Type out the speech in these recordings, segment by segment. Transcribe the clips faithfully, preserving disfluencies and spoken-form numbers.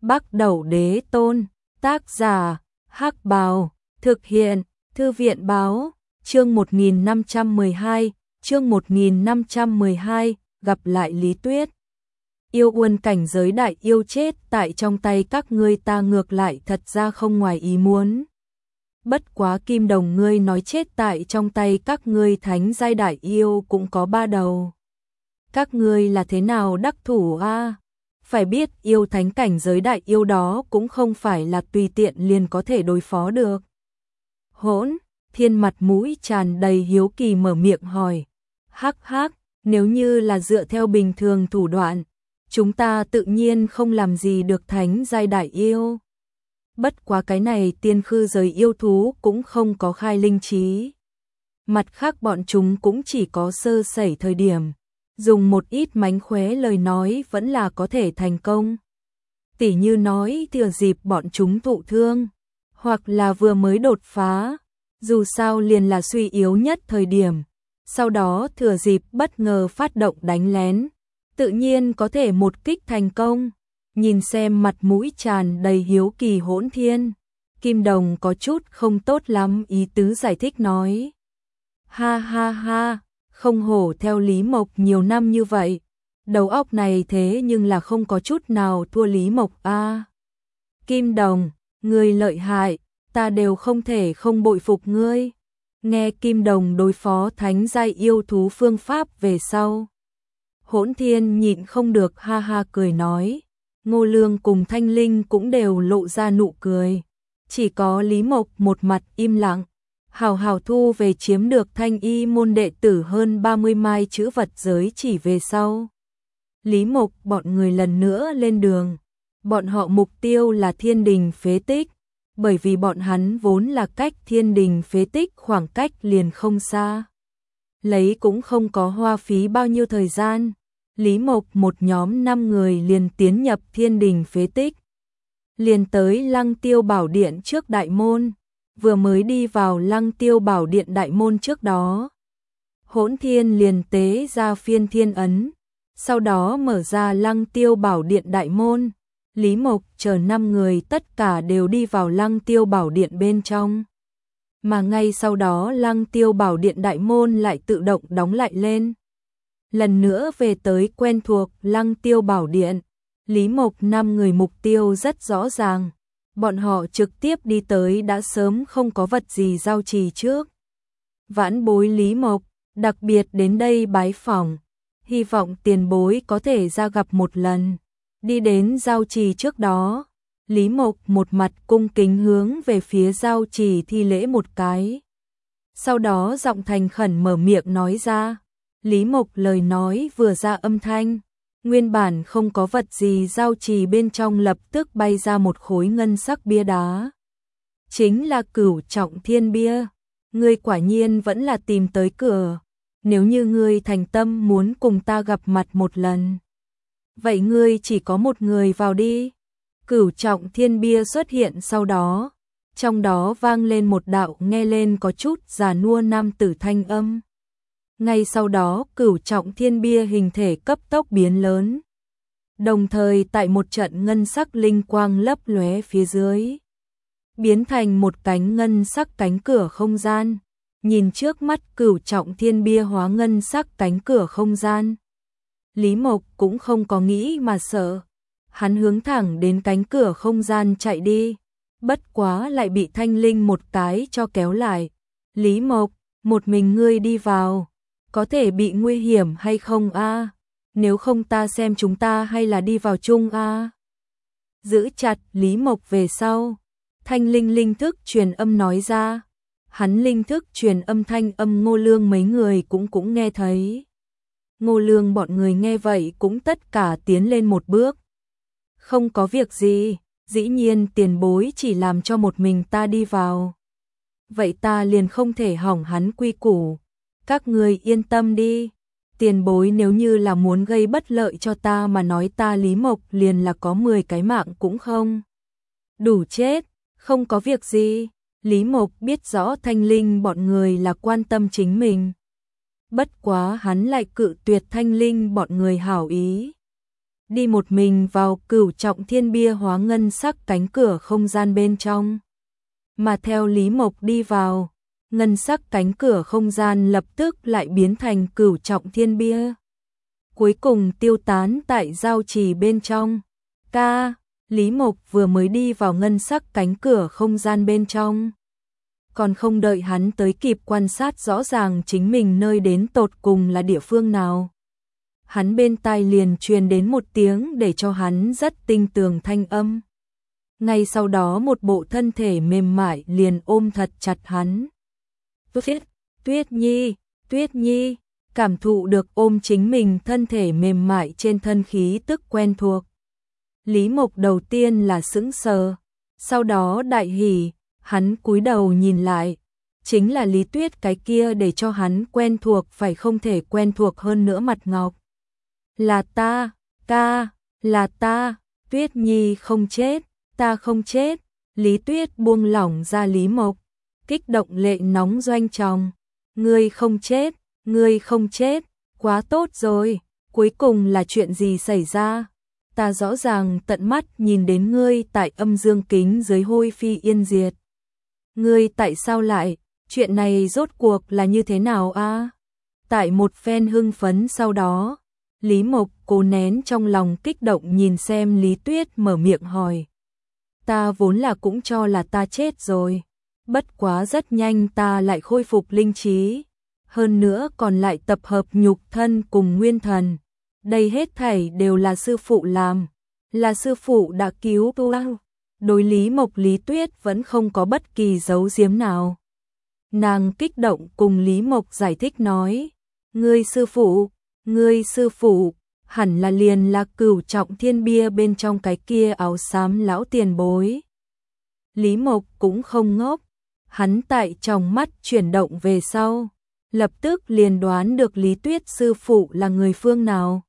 Bắc Đẩu Đế Tôn, tác giả, Hắc Bào, thực hiện, Thư viện báo, chương một nghìn năm trăm mười hai, chương một nghìn năm trăm mười hai, gặp lại Lý Tuyết. Yêu Uân cảnh giới đại yêu chết tại trong tay các ngươi ta ngược lại thật ra không ngoài ý muốn. Bất quá Kim Đồng ngươi nói chết tại trong tay các ngươi thánh giai đại yêu cũng có ba đầu. Các ngươi là thế nào đắc thủ a? À? Phải biết yêu thánh cảnh giới đại yêu đó cũng không phải là tùy tiện liền có thể đối phó được. Hỗn, Thiên mặt mũi tràn đầy hiếu kỳ mở miệng hỏi. Hắc hắc, nếu như là dựa theo bình thường thủ đoạn, chúng ta tự nhiên không làm gì được thánh giai đại yêu. Bất quá cái này tiên khư giới yêu thú cũng không có khai linh trí. Mặt khác bọn chúng cũng chỉ có sơ sẩy thời điểm. Dùng một ít mánh khóe lời nói vẫn là có thể thành công. Tỉ như nói thừa dịp bọn chúng thụ thương, hoặc là vừa mới đột phá, dù sao liền là suy yếu nhất thời điểm. Sau đó thừa dịp bất ngờ phát động đánh lén, tự nhiên có thể một kích thành công. Nhìn xem mặt mũi tràn đầy hiếu kỳ Hỗn Thiên, Kim Đồng có chút không tốt lắm ý tứ giải thích nói. Ha ha ha, không hổ theo Lý Mộc nhiều năm như vậy, đầu óc này thế nhưng là không có chút nào thua Lý Mộc a. À, Kim Đồng, ngươi lợi hại, ta đều không thể không bội phục ngươi. Nghe Kim Đồng đối phó thánh giai yêu thú phương pháp về sau, Hỗn Thiên nhịn không được ha ha cười nói. Ngô Lương cùng Thanh Linh cũng đều lộ ra nụ cười. Chỉ có Lý Mộc một mặt im lặng, hào hào thu về chiếm được Thanh Y môn đệ tử hơn ba mươi mai chữ vật giới chỉ về sau. Lý Mộc bọn người lần nữa lên đường. Bọn họ mục tiêu là Thiên Đình phế tích, bởi vì bọn hắn vốn là cách Thiên Đình phế tích khoảng cách liền không xa. Lấy cũng không có hoa phí bao nhiêu thời gian. Lý Mộc một nhóm năm người liền tiến nhập Thiên Đình phế tích. Liền tới Lăng Tiêu Bảo Điện trước đại môn. Vừa mới đi vào Lăng Tiêu Bảo Điện đại môn trước đó, Hỗn Thiên liền tế ra phiên thiên ấn. Sau đó mở ra Lăng Tiêu Bảo Điện đại môn. Lý Mộc chờ năm người tất cả đều đi vào Lăng Tiêu Bảo Điện bên trong. Mà ngay sau đó Lăng Tiêu Bảo Điện đại môn lại tự động đóng lại lên. Lần nữa về tới quen thuộc Lăng Tiêu Bảo Điện, Lý Mộc năm người mục tiêu rất rõ ràng. Bọn họ trực tiếp đi tới đã sớm không có vật gì giao trì trước. Vãn bối Lý Mộc, đặc biệt đến đây bái phỏng, hy vọng tiền bối có thể ra gặp một lần. Đi đến giao trì trước đó, Lý Mộc một mặt cung kính hướng về phía giao trì thi lễ một cái. Sau đó giọng thành khẩn mở miệng nói ra. Lý Mộc lời nói vừa ra âm thanh, nguyên bản không có vật gì giao trì bên trong lập tức bay ra một khối ngân sắc bia đá. Chính là Cửu Trọng Thiên bia. Ngươi quả nhiên vẫn là tìm tới cửa. Nếu như ngươi thành tâm muốn cùng ta gặp mặt một lần, vậy ngươi chỉ có một người vào đi. Cửu Trọng Thiên bia xuất hiện sau đó, trong đó vang lên một đạo nghe lên có chút già nua nam tử thanh âm. Ngay sau đó Cửu Trọng Thiên bia hình thể cấp tốc biến lớn. Đồng thời tại một trận ngân sắc linh quang lấp lóe phía dưới, biến thành một cánh ngân sắc cánh cửa không gian. Nhìn trước mắt Cửu Trọng Thiên bia hóa ngân sắc cánh cửa không gian, Lý Mộc cũng không có nghĩ mà sợ. Hắn hướng thẳng đến cánh cửa không gian chạy đi, bất quá lại bị Thanh Linh một cái cho kéo lại. Lý Mộc, một mình ngươi đi vào, có thể bị nguy hiểm hay không a? À? Nếu không ta xem chúng ta hay là đi vào chung a? À? Giữ chặt Lý Mộc về sau, Thanh Linh linh thức truyền âm nói ra. Hắn linh thức truyền âm thanh âm Ngô Lương mấy người cũng cũng nghe thấy. Ngô Lương bọn người nghe vậy cũng tất cả tiến lên một bước. Không có việc gì, dĩ nhiên tiền bối chỉ làm cho một mình ta đi vào. Vậy ta liền không thể hỏng hắn quy củ. Các người yên tâm đi, tiền bối nếu như là muốn gây bất lợi cho ta mà nói ta Lý Mộc liền là có mười cái mạng cũng không đủ chết, không có việc gì. Lý Mộc biết rõ Thanh Linh bọn người là quan tâm chính mình. Bất quá hắn lại cự tuyệt Thanh Linh bọn người hảo ý. đi một mình vào Cửu Trọng Thiên bia hóa ngân sắc cánh cửa không gian bên trong. Mà theo Lý Mộc đi vào, ngân sắc cánh cửa không gian lập tức lại biến thành Cửu Trọng Thiên bia. Cuối cùng tiêu tán tại giao trì bên trong. Ca, Lý Mộc vừa mới đi vào ngân sắc cánh cửa không gian bên trong. Còn không đợi hắn tới kịp quan sát rõ ràng chính mình nơi đến tột cùng là địa phương nào. Hắn bên tai liền truyền đến một tiếng để cho hắn rất tinh tường thanh âm. Ngay sau đó một bộ thân thể mềm mại liền ôm thật chặt hắn. Tuyết, Tuyết Nhi, Tuyết Nhi, cảm thụ được ôm chính mình thân thể mềm mại trên thân khí tức quen thuộc. Lý Mộc đầu tiên là sững sờ, sau đó đại hỉ, hắn cúi đầu nhìn lại, chính là Lý Tuyết cái kia để cho hắn quen thuộc phải không thể quen thuộc hơn nữa mặt ngọc. Là ta, ca, là ta, Tuyết Nhi không chết, ta không chết. Lý Tuyết buông lỏng ra Lý Mộc, kích động lệ nóng doanh tròng. Ngươi không chết, ngươi không chết, quá tốt rồi, cuối cùng là chuyện gì xảy ra? Ta rõ ràng tận mắt nhìn đến ngươi tại âm dương kính dưới hôi phi yên diệt. Ngươi tại sao lại, chuyện này rốt cuộc là như thế nào a? Tại một phen hưng phấn sau đó, Lý Mộc cố nén trong lòng kích động nhìn xem Lý Tuyết mở miệng hỏi. Ta vốn là cũng cho là ta chết rồi, bất quá rất nhanh ta lại khôi phục linh trí, hơn nữa còn lại tập hợp nhục thân cùng nguyên thần. Đây hết thảy đều là sư phụ làm, là sư phụ đã cứu tôi. Đối Lý Mộc Lý Tuyết vẫn không có bất kỳ giấu giếm nào. Nàng kích động cùng Lý Mộc giải thích nói, ngươi sư phụ, ngươi sư phụ, hẳn là liền là Cửu Trọng Thiên bia bên trong cái kia áo xám lão tiền bối. Lý Mộc cũng không ngốc, hắn tại trong mắt chuyển động về sau, lập tức liền đoán được Lý Tuyết sư phụ là người phương nào.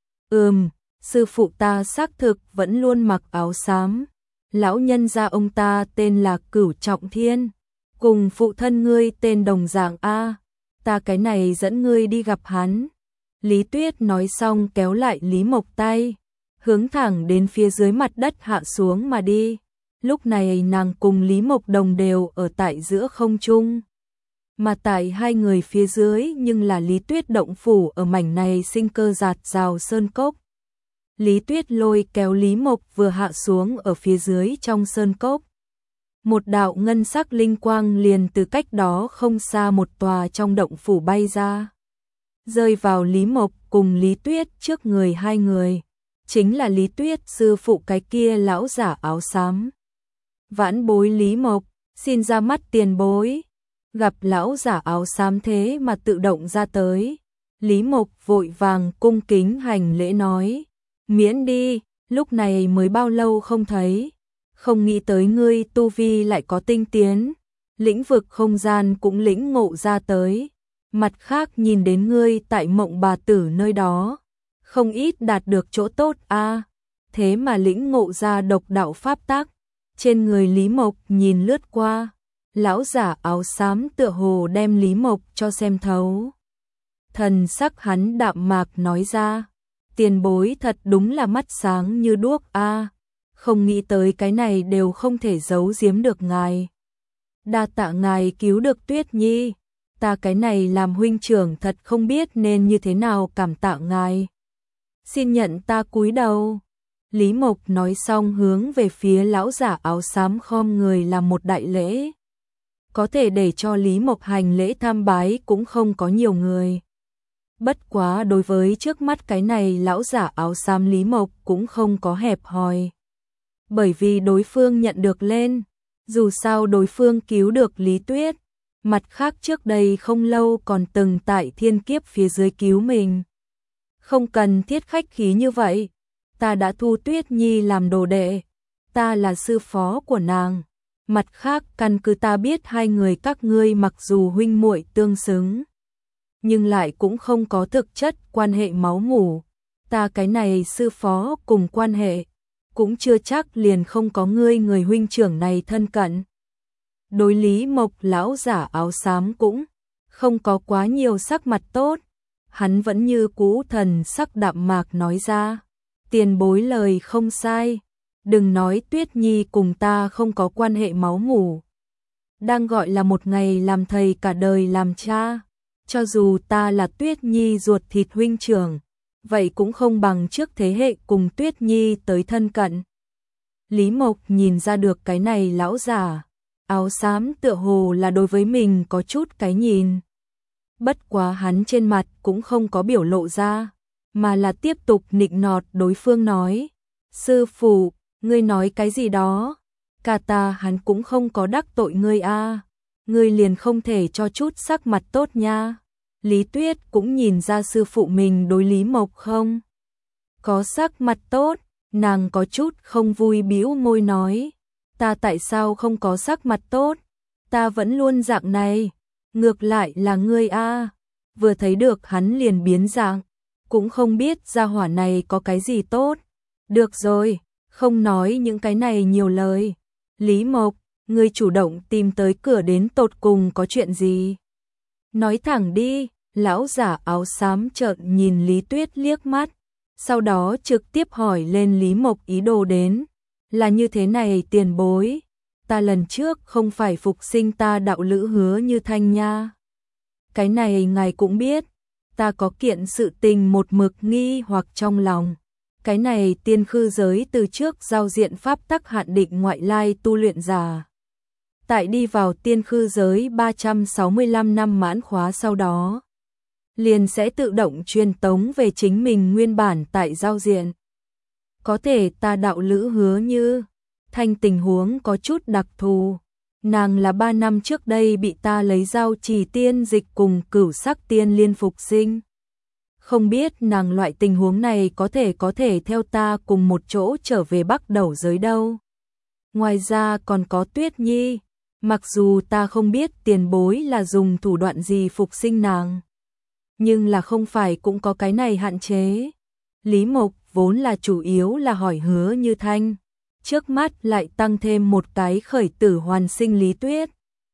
Ừm, sư phụ ta xác thực vẫn luôn mặc áo xám. Lão nhân gia ông ta tên là Cửu Trọng Thiên, cùng phụ thân ngươi tên đồng dạng a, ta cái này dẫn ngươi đi gặp hắn. Lý Tuyết nói xong kéo lại Lý Mộc tay, hướng thẳng đến phía dưới mặt đất hạ xuống mà đi. Lúc này nàng cùng Lý Mộc đồng đều ở tại giữa không trung. Mà tại hai người phía dưới nhưng là Lý Tuyết động phủ ở mảnh này sinh cơ giạt rào sơn cốc. Lý Tuyết lôi kéo Lý Mộc vừa hạ xuống ở phía dưới trong sơn cốc. Một đạo ngân sắc linh quang liền từ cách đó không xa một tòa trong động phủ bay ra. Rơi vào Lý Mộc cùng Lý Tuyết trước người hai người. Chính là Lý Tuyết sư phụ cái kia lão giả áo xám. Vãn bối Lý Mộc, xin ra mắt tiền bối. Gặp lão giả áo xám thế mà tự động ra tới. Lý Mộc vội vàng cung kính hành lễ nói. Miễn đi, lúc này mới bao lâu không thấy. Không nghĩ tới ngươi tu vi lại có tinh tiến. Lĩnh vực không gian cũng lĩnh ngộ ra tới. Mặt khác nhìn đến ngươi tại Mộng Bà Tử nơi đó. Không ít đạt được chỗ tốt a, thế mà lĩnh ngộ ra độc đạo pháp tắc. Trên người Lý Mộc nhìn lướt qua. Lão giả áo xám tựa hồ đem Lý Mộc cho xem thấu. Thần sắc hắn đạm mạc nói ra. Tiền bối thật đúng là mắt sáng như đuốc a, không nghĩ tới cái này đều không thể giấu giếm được ngài. Đa tạ ngài cứu được Tuyết Nhi, ta cái này làm huynh trưởng thật không biết nên như thế nào cảm tạ ngài. Xin nhận ta cúi đầu. Lý Mộc nói xong hướng về phía lão giả áo xám khom người làm một đại lễ. Có thể để cho Lý Mộc hành lễ tham bái cũng không có nhiều người. Bất quá đối với trước mắt cái này lão giả áo xám Lý Mộc cũng không có hẹp hòi. Bởi vì đối phương nhận được lên, dù sao đối phương cứu được Lý Tuyết, mặt khác trước đây không lâu còn từng tại thiên kiếp phía dưới cứu mình. Không cần thiết khách khí như vậy, ta đã thu Tuyết Nhi làm đồ đệ, ta là sư phó của nàng. Mặt khác căn cứ ta biết hai người các ngươi mặc dù huynh muội tương xứng, nhưng lại cũng không có thực chất quan hệ máu mủ. Ta cái này sư phó cùng quan hệ, cũng chưa chắc liền không có ngươi người huynh trưởng này thân cận. Đối Lý Mộc lão giả áo xám cũng không có quá nhiều sắc mặt tốt, hắn vẫn như cũ thần sắc đạm mạc nói ra. Tiền bối lời không sai, đừng nói Tuyết Nhi cùng ta không có quan hệ máu mủ. Đang gọi là một ngày làm thầy cả đời làm cha, cho dù ta là Tuyết Nhi ruột thịt huynh trưởng, vậy cũng không bằng trước thế hệ cùng Tuyết Nhi tới thân cận. Lý Mộc nhìn ra được cái này lão già áo xám tựa hồ là đối với mình có chút cái nhìn. Bất quá hắn trên mặt cũng không có biểu lộ ra, mà là tiếp tục nịnh nọt đối phương nói. Sư phụ, ngươi nói cái gì đó? Cả ta hắn cũng không có đắc tội ngươi a, ngươi liền không thể cho chút sắc mặt tốt nha. Lý Tuyết cũng nhìn ra sư phụ mình đối Lý Mộc không có sắc mặt tốt, nàng có chút không vui bĩu môi nói. Ta tại sao không có sắc mặt tốt? Ta vẫn luôn dạng này. Ngược lại là ngươi a. Vừa thấy được hắn liền biến dạng, cũng không biết gia hỏa này có cái gì tốt. Được rồi, không nói những cái này nhiều lời. Lý Mộc, ngươi chủ động tìm tới cửa đến tột cùng có chuyện gì? Nói thẳng đi. Lão giả áo xám trợn nhìn Lý Tuyết liếc mắt, sau đó trực tiếp hỏi lên Lý Mộc ý đồ đến. Là như thế này tiền bối, ta lần trước không phải phục sinh ta đạo lữ Hứa Như Thanh nha. Cái này ngài cũng biết, ta có kiện sự tình một mực nghi hoặc trong lòng. Cái này tiên khư giới từ trước giao diện pháp tắc hạn định ngoại lai tu luyện giả. Tại đi vào tiên khư giới ba trăm sáu mươi lăm năm mãn khóa sau đó, liền sẽ tự động truyền tống về chính mình nguyên bản tại giao diện. Có thể ta đạo lữ Hứa Như Thanh tình huống có chút đặc thù. Nàng là ba năm trước đây bị ta lấy giao trì tiên dịch cùng cửu sắc tiên liên phục sinh. Không biết nàng loại tình huống này có thể có thể theo ta cùng một chỗ trở về Bắc Đầu giới đâu. Ngoài ra còn có Tuyết Nhi, mặc dù ta không biết tiền bối là dùng thủ đoạn gì phục sinh nàng, nhưng là không phải cũng có cái này hạn chế. Lý Mộc vốn là chủ yếu là hỏi Hứa Như Thanh, trước mắt lại tăng thêm một cái khởi tử hoàn sinh Lý Tuyết.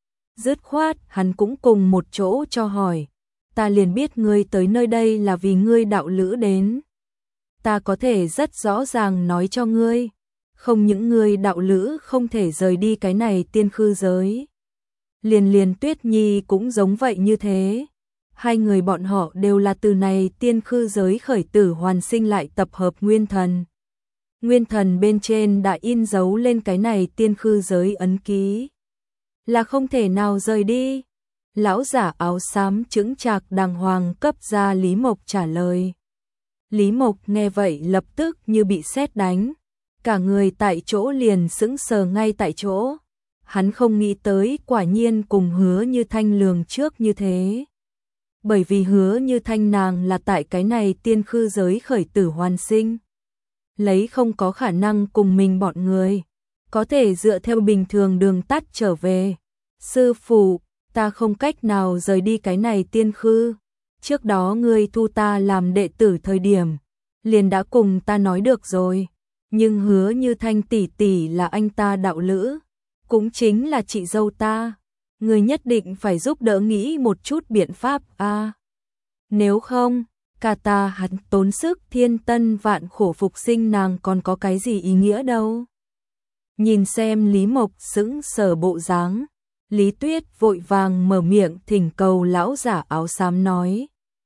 Dứt khoát hắn cũng cùng một chỗ cho hỏi. Ta liền biết ngươi tới nơi đây là vì ngươi đạo lữ đến. Ta có thể rất rõ ràng nói cho ngươi, không những ngươi đạo lữ không thể rời đi cái này tiên khư giới. Liền liền Tuyết Nhi cũng giống vậy như thế. Hai người bọn họ đều là từ này tiên khư giới khởi tử hoàn sinh lại tập hợp nguyên thần. Nguyên thần bên trên đã in dấu lên cái này tiên khư giới ấn ký, là không thể nào rời đi. Lão giả áo xám chững chạc đàng hoàng cấp ra Lý Mộc trả lời. Lý Mộc nghe vậy lập tức như bị sét đánh, cả người tại chỗ liền sững sờ ngay tại chỗ. Hắn không nghĩ tới quả nhiên cùng Hứa Như Thanh lường trước như thế. Bởi vì Hứa Như Thanh nàng là tại cái này tiên khư giới khởi tử hoàn sinh, lấy không có khả năng cùng mình bọn người có thể dựa theo bình thường đường tắt trở về. Sư phụ, ta không cách nào rời đi cái này tiên khư. Trước đó ngươi thu ta làm đệ tử thời điểm, liền đã cùng ta nói được rồi. Nhưng Hứa Như Thanh tỷ tỷ là anh ta đạo lữ, cũng chính là chị dâu ta. Ngươi nhất định phải giúp đỡ nghĩ một chút biện pháp a. À, nếu không, cả ta hắn tốn sức thiên tân vạn khổ phục sinh nàng còn có cái gì ý nghĩa đâu. Nhìn xem Lý Mộc sững sờ bộ dáng, Lý Tuyết vội vàng mở miệng thỉnh cầu lão giả áo xám nói.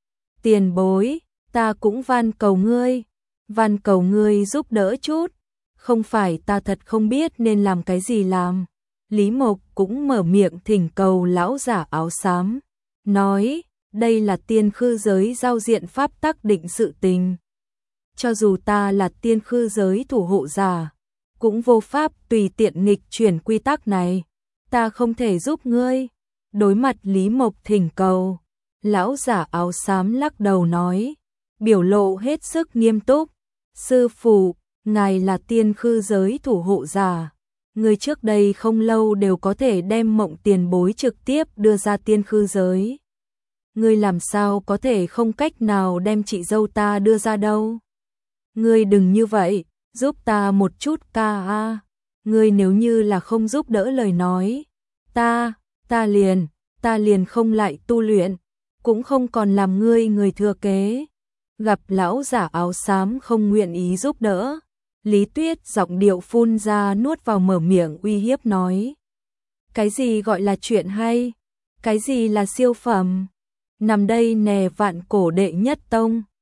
Tiền bối, ta cũng van cầu ngươi, van cầu ngươi giúp đỡ chút, không phải ta thật không biết nên làm cái gì làm. Lý Mộc cũng mở miệng thỉnh cầu lão giả áo xám, nói, đây là tiên khư giới giao diện pháp tắc định sự tình. Cho dù ta là tiên khư giới thủ hộ giả, cũng vô pháp tùy tiện nghịch chuyển quy tắc này. Ta không thể giúp ngươi. Đối mặt Lý Mộc thỉnh cầu, lão giả áo xám lắc đầu nói, biểu lộ hết sức nghiêm túc. Sư phụ, ngài là tiên khư giới thủ hộ giả. Người trước đây không lâu đều có thể đem Mộng tiền bối trực tiếp đưa ra tiên khư giới. Ngươi làm sao có thể không cách nào đem chị dâu ta đưa ra đâu. Ngươi đừng như vậy, giúp ta một chút ca a. Ngươi nếu như là không giúp đỡ lời nói, ta, ta liền, ta liền không lại tu luyện, cũng không còn làm ngươi người thừa kế. Gặp lão giả áo xám không nguyện ý giúp đỡ, Lý Tuyết giọng điệu phun ra nuốt vào mở miệng uy hiếp nói. Cái gì gọi là chuyện hay? Cái gì là siêu phẩm? Nằm đây nè vạn cổ đệ nhất tông.